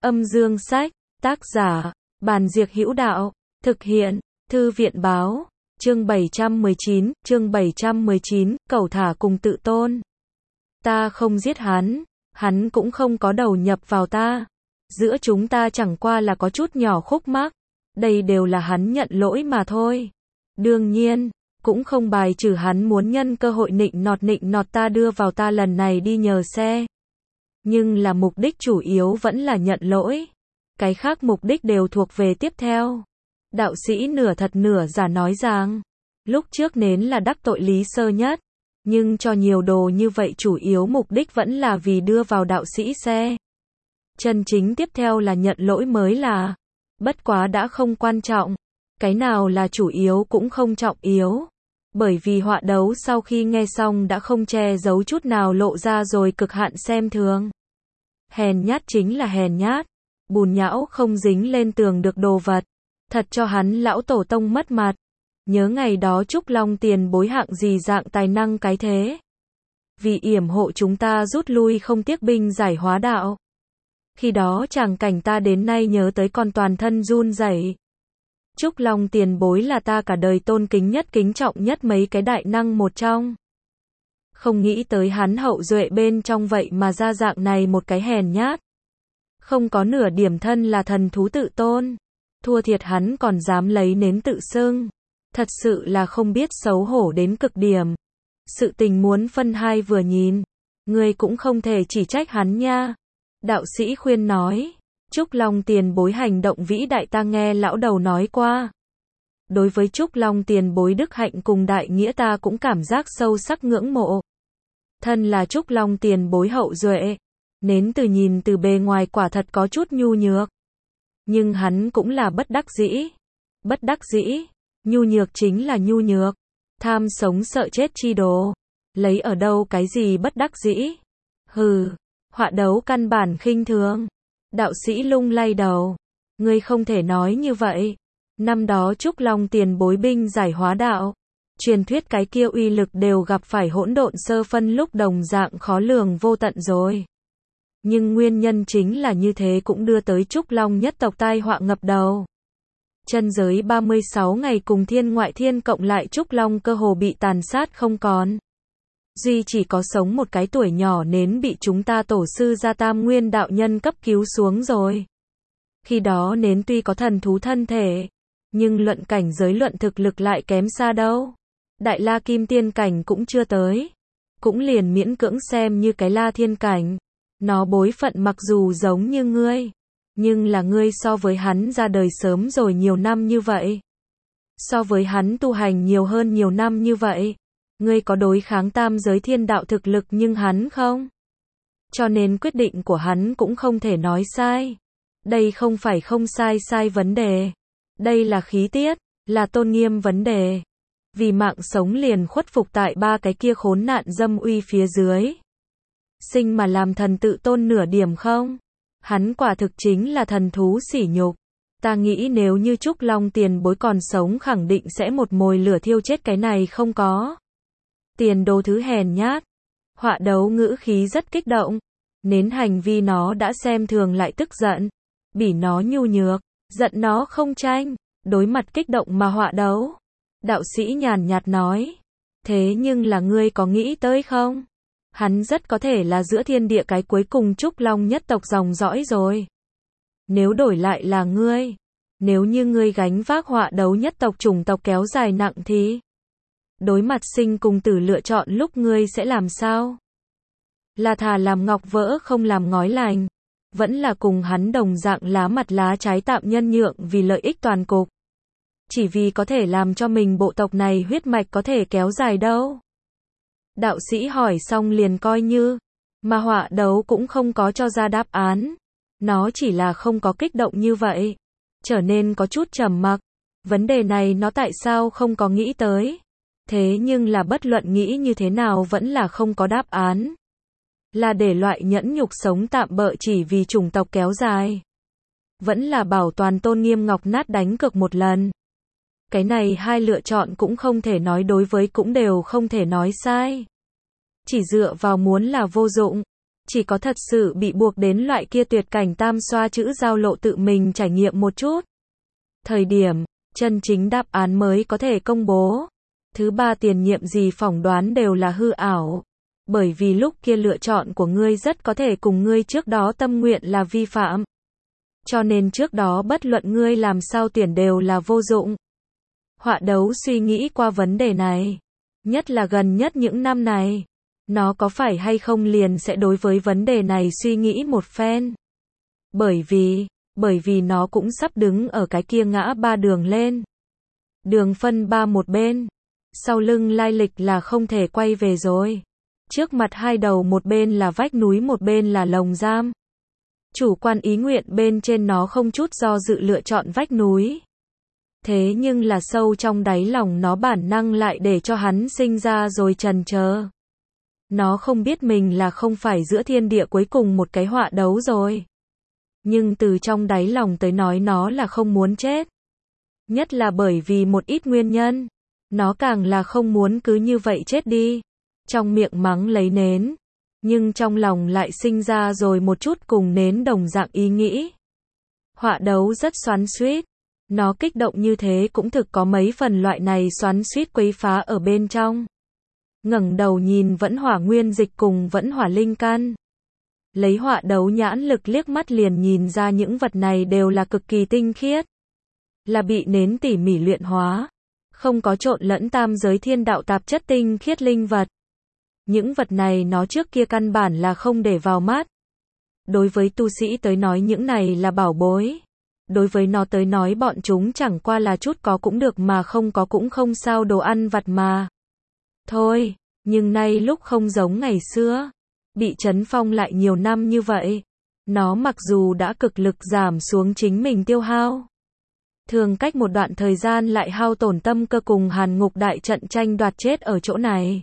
Âm dương sách, tác giả, Bàn Diệc Hữu Đạo, thực hiện, Thư viện báo, chương 719, cẩu thả cùng tự tôn. Ta không giết hắn, hắn cũng không có đầu nhập vào ta. Giữa chúng ta chẳng qua là có chút nhỏ khúc mắc, đây đều là hắn nhận lỗi mà thôi. Đương nhiên, cũng không bài trừ hắn muốn nhân cơ hội nịnh nọt ta đưa vào ta lần này đi nhờ xe. Nhưng là mục đích chủ yếu vẫn là nhận lỗi. Cái khác mục đích đều thuộc về tiếp theo. Đạo sĩ nửa thật nửa giả nói rằng, lúc trước nến là đắc tội Lý Sơ Nhất, nhưng cho nhiều đồ như vậy chủ yếu mục đích vẫn là vì đưa vào đạo sĩ xe. Chân chính tiếp theo là nhận lỗi mới là, bất quá đã không quan trọng, cái nào là chủ yếu cũng không trọng yếu. Bởi vì họa đấu sau khi nghe xong đã không che giấu chút nào lộ ra rồi cực hạn xem thường. Hèn nhát chính là hèn nhát, bùn nhão không dính lên tường được đồ vật, thật cho hắn lão tổ tông mất mặt. Nhớ ngày đó Trúc Long tiền bối hạng gì dạng tài năng cái thế. Vì yểm hộ chúng ta rút lui không tiếc binh giải hóa đạo. Khi đó tràng cảnh ta đến nay nhớ tới còn toàn thân run rẩy. Trúc Long tiền bối là ta cả đời tôn kính nhất kính trọng nhất mấy cái đại năng một trong. Không nghĩ tới hắn hậu duệ bên trong vậy mà ra dạng này một cái hèn nhát. Không có nửa điểm thân là thần thú tự tôn. Thua thiệt hắn còn dám lấy nến tự xưng. Thật sự là không biết xấu hổ đến cực điểm. Sự tình muốn phân hai vừa nhìn. Ngươi cũng không thể chỉ trách hắn nha. Đạo sĩ khuyên nói. Trúc Long tiền bối hành động vĩ đại ta nghe lão đầu nói qua. Đối với Trúc Long tiền bối đức hạnh cùng đại nghĩa ta cũng cảm giác sâu sắc ngưỡng mộ. Thân là Trúc Long tiền bối hậu duệ. Nến từ nhìn từ bề ngoài quả thật có chút nhu nhược. Nhưng hắn cũng là bất đắc dĩ. Bất đắc dĩ. Nhu nhược chính là nhu nhược. Tham sống sợ chết chi đồ. Lấy ở đâu cái gì bất đắc dĩ. Hừ. Họa đấu căn bản khinh thường. Đạo sĩ lung lay đầu. Ngươi không thể nói như vậy. Năm đó Trúc Long tiền bối binh giải hóa đạo. Truyền thuyết cái kia uy lực đều gặp phải hỗn độn sơ phân lúc đồng dạng khó lường vô tận rồi. Nhưng nguyên nhân chính là như thế cũng đưa tới Trúc Long nhất tộc tai họa ngập đầu. Chân giới 36 ngày cùng thiên ngoại thiên cộng lại Trúc Long cơ hồ bị tàn sát không còn. Duy chỉ có sống một cái tuổi nhỏ nến bị chúng ta tổ sư gia Tam Nguyên đạo nhân cấp cứu xuống rồi. Khi đó nến tuy có thần thú thân thể, nhưng luận cảnh giới luận thực lực lại kém xa đâu. Đại La Kim Tiên cảnh cũng chưa tới. Cũng liền miễn cưỡng xem như cái La Thiên cảnh. Nó bối phận mặc dù giống như ngươi, nhưng là ngươi so với hắn ra đời sớm rồi nhiều năm như vậy. So với hắn tu hành nhiều hơn nhiều năm như vậy. Ngươi có đối kháng tam giới thiên đạo thực lực nhưng hắn không. Cho nên quyết định của hắn cũng không thể nói sai. Đây không phải không sai vấn đề. Đây là khí tiết, là tôn nghiêm vấn đề. Vì mạng sống liền khuất phục tại ba cái kia khốn nạn dâm uy phía dưới. Sinh mà làm thần tự tôn nửa điểm không? Hắn quả thực chính là thần thú sỉ nhục. Ta nghĩ nếu như Trúc Long tiền bối còn sống khẳng định sẽ một mồi lửa thiêu chết cái này không có. Tiền đồ thứ hèn nhát. Họa đấu ngữ khí rất kích động. Nến hành vi nó đã xem thường lại tức giận. Bỉ nó nhu nhược. Giận nó không tranh. Đối mặt kích động mà họa đấu. Đạo sĩ nhàn nhạt nói. Thế nhưng là ngươi có nghĩ tới không? Hắn rất có thể là giữa thiên địa cái cuối cùng Trúc Long nhất tộc dòng dõi rồi. Nếu đổi lại là ngươi. Nếu như ngươi gánh vác họa đấu nhất tộc chủng tộc kéo dài nặng thì. Đối mặt sinh cùng tử lựa chọn lúc ngươi sẽ làm sao? Là thà làm ngọc vỡ không làm ngói lành. Vẫn là cùng hắn đồng dạng lá mặt lá trái tạm nhân nhượng vì lợi ích toàn cục. Chỉ vì có thể làm cho mình bộ tộc này huyết mạch có thể kéo dài đâu. Đạo sĩ hỏi xong liền coi như. Mà họa đấu cũng không có cho ra đáp án. Nó chỉ là không có kích động như vậy. Trở nên có chút trầm mặc. Vấn đề này nó tại sao không có nghĩ tới. Thế nhưng là bất luận nghĩ như thế nào vẫn là không có đáp án. Là để loại nhẫn nhục sống tạm bợ chỉ vì chủng tộc kéo dài. Vẫn là bảo toàn tôn nghiêm ngọc nát đánh cược một lần. Cái này hai lựa chọn cũng không thể nói đối với cũng đều không thể nói sai. Chỉ dựa vào muốn là vô dụng. Chỉ có thật sự bị buộc đến loại kia tuyệt cảnh tam xoa chữ giao lộ tự mình trải nghiệm một chút. Thời điểm, chân chính đáp án mới có thể công bố. Thứ ba, tiền nhiệm gì phỏng đoán đều là hư ảo. Bởi vì lúc kia lựa chọn của ngươi rất có thể cùng ngươi trước đó tâm nguyện là vi phạm. Cho nên trước đó bất luận ngươi làm sao tuyển đều là vô dụng. Họa đấu suy nghĩ qua vấn đề này. Nhất là gần nhất những năm này. Nó có phải hay không liền sẽ đối với vấn đề này suy nghĩ một phen. Bởi vì nó cũng sắp đứng ở cái kia ngã ba đường lên. Đường phân ba một bên. Sau lưng lai lịch là không thể quay về rồi. Trước mặt hai đầu một bên là vách núi một bên là lồng giam. Chủ quan ý nguyện bên trên nó không chút do dự lựa chọn vách núi. Thế nhưng là sâu trong đáy lòng nó bản năng lại để cho hắn sinh ra rồi chần chờ. Nó không biết mình là không phải giữa thiên địa cuối cùng một cái họa đấu rồi. Nhưng từ trong đáy lòng tới nói nó là không muốn chết. Nhất là bởi vì một ít nguyên nhân. Nó càng là không muốn cứ như vậy chết đi. Trong miệng mắng lấy nến. Nhưng trong lòng lại sinh ra rồi một chút cùng nến đồng dạng ý nghĩ. Họa đấu rất xoắn xuýt. Nó kích động như thế cũng thực có mấy phần loại này xoắn xuýt quấy phá ở bên trong. Ngẩng đầu nhìn vẫn hỏa nguyên dịch cùng vẫn hỏa linh căn. Lấy họa đấu nhãn lực liếc mắt liền nhìn ra những vật này đều là cực kỳ tinh khiết. Là bị nến tỉ mỉ luyện hóa. Không có trộn lẫn tam giới thiên đạo tạp chất tinh khiết linh vật. Những vật này nó trước kia căn bản là không để vào mắt. Đối với tu sĩ tới nói những này là bảo bối. Đối với nó tới nói bọn chúng chẳng qua là chút có cũng được mà không có cũng không sao đồ ăn vặt mà. Thôi, nhưng nay lúc không giống ngày xưa. Bị trấn phong lại nhiều năm như vậy. Nó mặc dù đã cực lực giảm xuống chính mình tiêu hao. Thường cách một đoạn thời gian lại hao tổn tâm cơ cùng Hàn Ngục đại trận tranh đoạt chết ở chỗ này.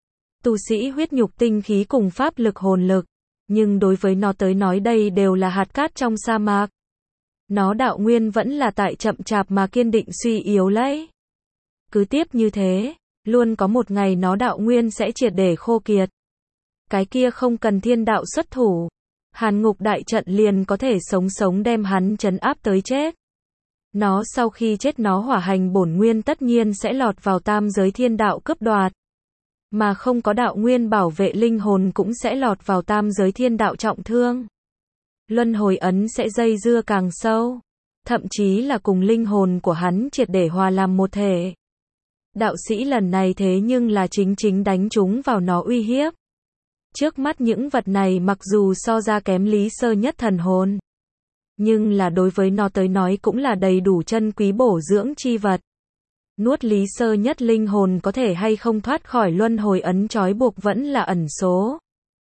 Tu sĩ huyết nhục tinh khí cùng pháp lực hồn lực. Nhưng đối với nó tới nói đây đều là hạt cát trong sa mạc. Nó đạo nguyên vẫn là tại chậm chạp mà kiên định suy yếu lấy. Cứ tiếp như thế, luôn có một ngày nó đạo nguyên sẽ triệt để khô kiệt. Cái kia không cần thiên đạo xuất thủ. Hàn Ngục đại trận liền có thể sống đem hắn trấn áp tới chết. Nó sau khi chết nó hỏa hành bổn nguyên tất nhiên sẽ lọt vào tam giới thiên đạo cướp đoạt. Mà không có đạo nguyên bảo vệ linh hồn cũng sẽ lọt vào tam giới thiên đạo trọng thương. Luân hồi ấn sẽ dây dưa càng sâu. Thậm chí là cùng linh hồn của hắn triệt để hòa làm một thể. Đạo sĩ lần này thế nhưng là chính đánh trúng vào nó uy hiếp. Trước mắt những vật này mặc dù so ra kém Lý Sơ Nhất thần hồn. Nhưng là đối với nó tới nói cũng là đầy đủ chân quý bổ dưỡng chi vật. Nuốt Lý Sơ Nhất linh hồn có thể hay không thoát khỏi luân hồi ấn trói buộc vẫn là ẩn số.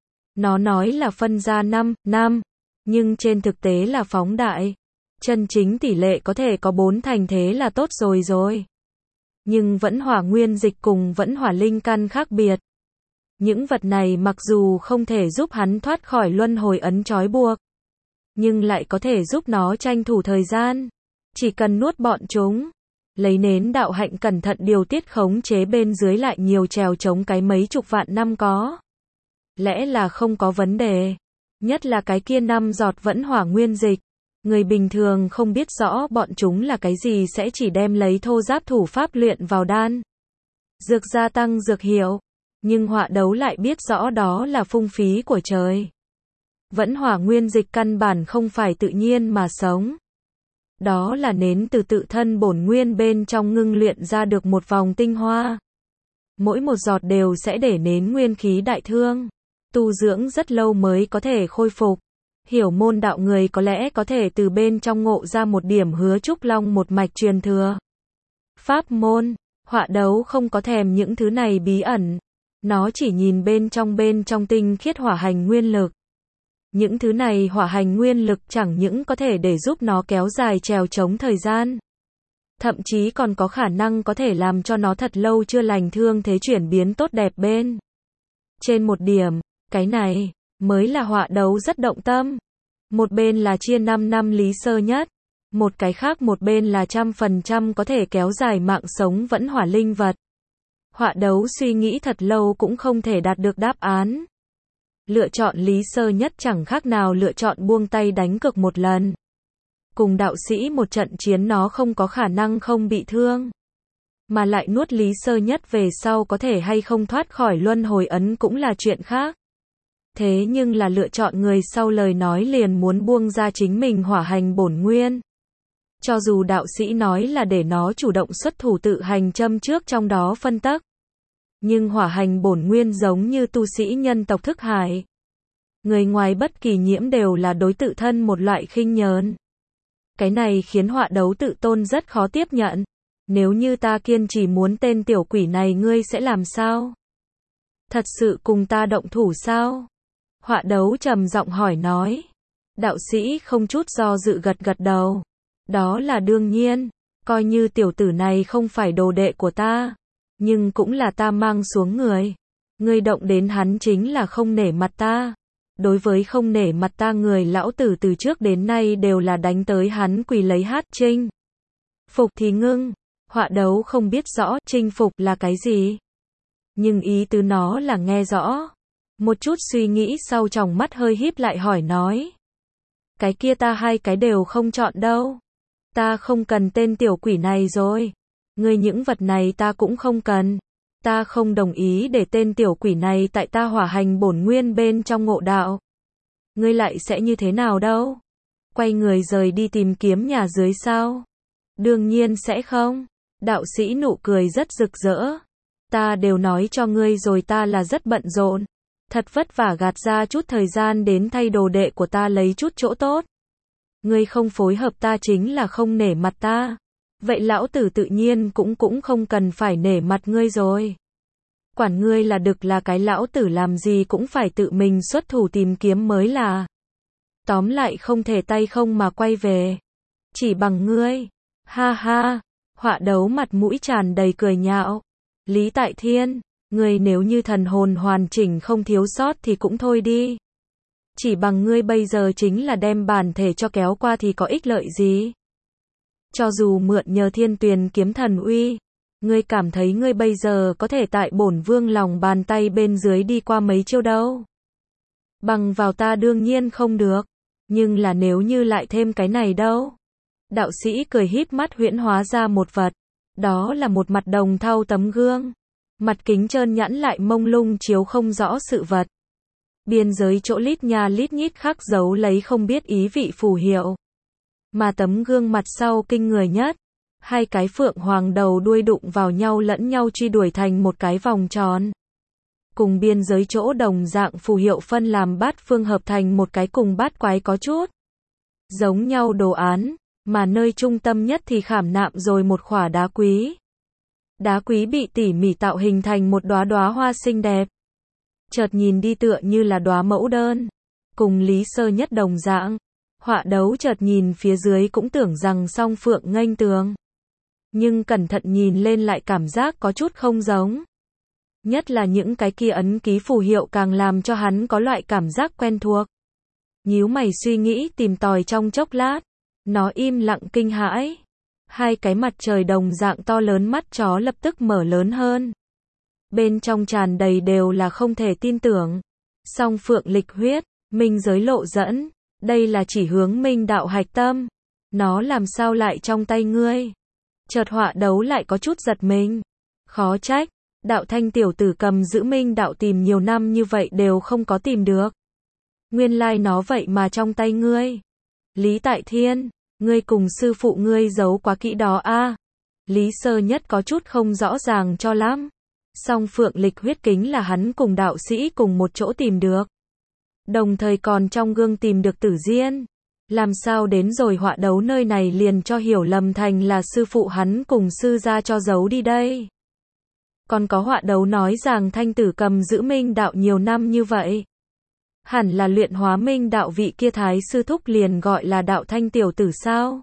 Nó nói là phân ra 5 năm, nhưng trên thực tế là phóng đại. Chân chính tỷ lệ có thể có 4 thành thế là tốt rồi. Nhưng vẫn hỏa nguyên dịch cùng vẫn hỏa linh căn khác biệt. Những vật này mặc dù không thể giúp hắn thoát khỏi luân hồi ấn trói buộc, nhưng lại có thể giúp nó tranh thủ thời gian. Chỉ cần nuốt bọn chúng, lấy nến đạo hạnh cẩn thận điều tiết khống chế bên dưới lại nhiều trèo chống cái mấy chục vạn năm có. Lẽ là không có vấn đề. Nhất là cái kia 5 giọt vẫn hỏa nguyên dịch. Người bình thường không biết rõ bọn chúng là cái gì sẽ chỉ đem lấy thô giáp thủ pháp luyện vào đan. Dược gia tăng dược hiệu. Nhưng họa đấu lại biết rõ đó là phung phí của trời. Vẫn hỏa nguyên dịch căn bản không phải tự nhiên mà sống. Đó là nến từ tự thân bổn nguyên bên trong ngưng luyện ra được một vòng tinh hoa. Mỗi một giọt đều sẽ để nến nguyên khí đại thương. Tu dưỡng rất lâu mới có thể khôi phục. Hiểu môn đạo người có lẽ có thể từ bên trong ngộ ra một điểm Hứa Trúc Long một mạch truyền thừa. Pháp môn, họa đấu không có thèm những thứ này bí ẩn. Nó chỉ nhìn bên trong tinh khiết hỏa hành nguyên lực. Những thứ này hỏa hành nguyên lực chẳng những có thể để giúp nó kéo dài trèo chống thời gian. Thậm chí còn có khả năng có thể làm cho nó thật lâu chưa lành thương thế chuyển biến tốt đẹp bên. Trên một điểm, cái này mới là họa đấu rất động tâm. Một bên là chia 5 năm Lý Sơ Nhất. Một cái khác một bên là 100% có thể kéo dài mạng sống vẫn hỏa linh vật. Họa đấu suy nghĩ thật lâu cũng không thể đạt được đáp án. Lựa chọn Lý Sơ Nhất chẳng khác nào lựa chọn buông tay đánh cược một lần. Cùng đạo sĩ một trận chiến nó không có khả năng không bị thương. Mà lại nuốt Lý Sơ Nhất về sau có thể hay không thoát khỏi luân hồi ấn cũng là chuyện khác. Thế nhưng là lựa chọn người sau lời nói liền muốn buông ra chính mình hỏa hành bổn nguyên. Cho dù đạo sĩ nói là để nó chủ động xuất thủ tự hành châm trước trong đó phân tắc. Nhưng hỏa hành bổn nguyên giống như tu sĩ nhân tộc thức hải. Người ngoài bất kỳ nhiễm đều là đối tự thân một loại khinh nhờn. Cái này khiến họa đấu tự tôn rất khó tiếp nhận. Nếu như ta kiên trì muốn tên tiểu quỷ này ngươi sẽ làm sao? Thật sự cùng ta động thủ sao? Họa đấu trầm giọng hỏi nói. Đạo sĩ không chút do dự gật gật đầu. Đó là đương nhiên, coi như tiểu tử này không phải đồ đệ của ta, nhưng cũng là ta mang xuống người. Ngươi động đến hắn chính là không nể mặt ta. Đối với không nể mặt ta người lão tử từ trước đến nay đều là đánh tới hắn quỳ lấy hát chinh. Phục thì ngưng, họa đấu không biết rõ chinh phục là cái gì. Nhưng ý tứ nó là nghe rõ. Một chút suy nghĩ sau tròng mắt hơi híp lại hỏi nói. Cái kia ta hai cái đều không chọn đâu. Ta không cần tên tiểu quỷ này rồi. Ngươi những vật này ta cũng không cần. Ta không đồng ý để tên tiểu quỷ này tại ta hỏa hành bổn nguyên bên trong ngộ đạo. Ngươi lại sẽ như thế nào đâu? Quay người rời đi tìm kiếm nhà dưới sao? Đương nhiên sẽ không. Đạo sĩ nụ cười rất rực rỡ. Ta đều nói cho ngươi rồi ta là rất bận rộn. Thật vất vả gạt ra chút thời gian đến thay đồ đệ của ta lấy chút chỗ tốt. Ngươi không phối hợp ta chính là không nể mặt ta. Vậy lão tử tự nhiên cũng không cần phải nể mặt ngươi rồi. Quản ngươi là đực là cái lão tử làm gì cũng phải tự mình xuất thủ tìm kiếm mới là. Tóm lại không thể tay không mà quay về. Chỉ bằng ngươi. Ha ha. Họa đấu mặt mũi tràn đầy cười nhạo. Lý Tại Thiên, ngươi nếu như thần hồn hoàn chỉnh không thiếu sót thì cũng thôi đi. Chỉ bằng ngươi bây giờ chính là đem bản thể cho kéo qua thì có ích lợi gì? Cho dù mượn nhờ Thiên Tuyền kiếm thần uy, ngươi cảm thấy ngươi bây giờ có thể tại bổn vương lòng bàn tay bên dưới đi qua mấy chiêu đâu? Bằng vào ta đương nhiên không được, nhưng là nếu như lại thêm cái này đâu? Đạo sĩ cười híp mắt huyễn hóa ra một vật, đó là một mặt đồng thau tấm gương, mặt kính trơn nhẵn lại mông lung chiếu không rõ sự vật. Biên giới chỗ lít nha lít nhít khắc dấu lấy không biết ý vị phù hiệu. Mà tấm gương mặt sau kinh người nhất, hai cái phượng hoàng đầu đuôi đụng vào nhau lẫn nhau truy đuổi thành một cái vòng tròn. Cùng biên giới chỗ đồng dạng phù hiệu phân làm bát phương hợp thành một cái cùng bát quái có chút giống nhau đồ án, mà nơi trung tâm nhất thì khảm nạm rồi một khỏa đá quý. Đá quý bị tỉ mỉ tạo hình thành một đóa đóa hoa xinh đẹp. Chợt nhìn đi tựa như là đóa mẫu đơn, cùng Lý Sơ Nhất đồng dạng. Họa đấu chợt nhìn phía dưới cũng tưởng rằng song phượng nghênh tường. Nhưng cẩn thận nhìn lên lại cảm giác có chút không giống. Nhất là những cái kia ấn ký phù hiệu càng làm cho hắn có loại cảm giác quen thuộc. Nhíu mày suy nghĩ tìm tòi trong chốc lát, nó im lặng kinh hãi. Hai cái mặt trời đồng dạng to lớn mắt chó lập tức mở lớn hơn. Bên trong tràn đầy đều là không thể tin tưởng. Song phượng lịch huyết, minh giới lộ dẫn, đây là chỉ hướng minh đạo hạch tâm. Nó làm sao lại trong tay ngươi? Chợt họa đấu lại có chút giật mình. Khó trách, đạo thanh tiểu tử cầm giữ minh đạo tìm nhiều năm như vậy đều không có tìm được. Nguyên lai nó vậy mà trong tay ngươi. Lý Tại Thiên, ngươi cùng sư phụ ngươi giấu quá kỹ đó a. Lý Sơ Nhất có chút không rõ ràng cho lắm. Song phượng lịch huyết kính là hắn cùng đạo sĩ cùng một chỗ tìm được. Đồng thời còn trong gương tìm được Tử Diên. Làm sao đến rồi họa đấu nơi này liền cho hiểu lầm thành là sư phụ hắn cùng sư gia cho giấu đi đây. Còn có họa đấu nói rằng thanh tử cầm giữ minh đạo nhiều năm như vậy. Hẳn là luyện hóa minh đạo vị kia thái sư thúc liền gọi là đạo thanh tiểu tử sao.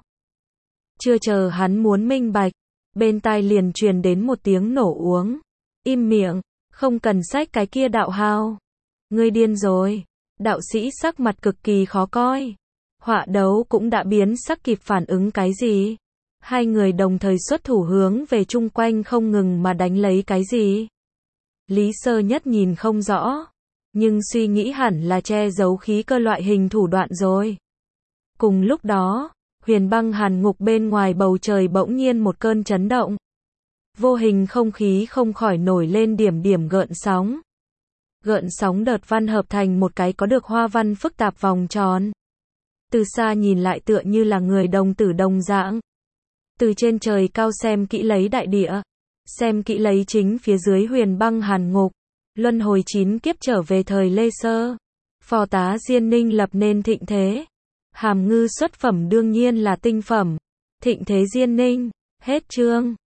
Chưa chờ hắn muốn minh bạch, bên tai liền truyền đến một tiếng nổ uống. Im miệng, không cần sách cái kia đạo hào. Ngươi điên rồi. Đạo sĩ sắc mặt cực kỳ khó coi. Họa đấu cũng đã biến sắc kịp phản ứng cái gì. Hai người đồng thời xuất thủ hướng về chung quanh không ngừng mà đánh lấy cái gì. Lý Sơ Nhất nhìn không rõ. Nhưng suy nghĩ hẳn là che giấu khí cơ loại hình thủ đoạn rồi. Cùng lúc đó, huyền băng hàn ngục bên ngoài bầu trời bỗng nhiên một cơn chấn động. Vô hình không khí không khỏi nổi lên điểm điểm gợn sóng. Gợn sóng đợt văn hợp thành một cái có được hoa văn phức tạp vòng tròn. Từ xa nhìn lại tựa như là người đồng tử đồng dạng. Từ trên trời cao xem kỹ lấy đại địa. Xem kỹ lấy chính phía dưới huyền băng hàn ngục. Luân hồi 9 kiếp trở về thời Lê Sơ. Phò tá Diên Ninh lập nên thịnh thế. Hàm ngư xuất phẩm đương nhiên là tinh phẩm. Thịnh thế Diên Ninh. Hết chương.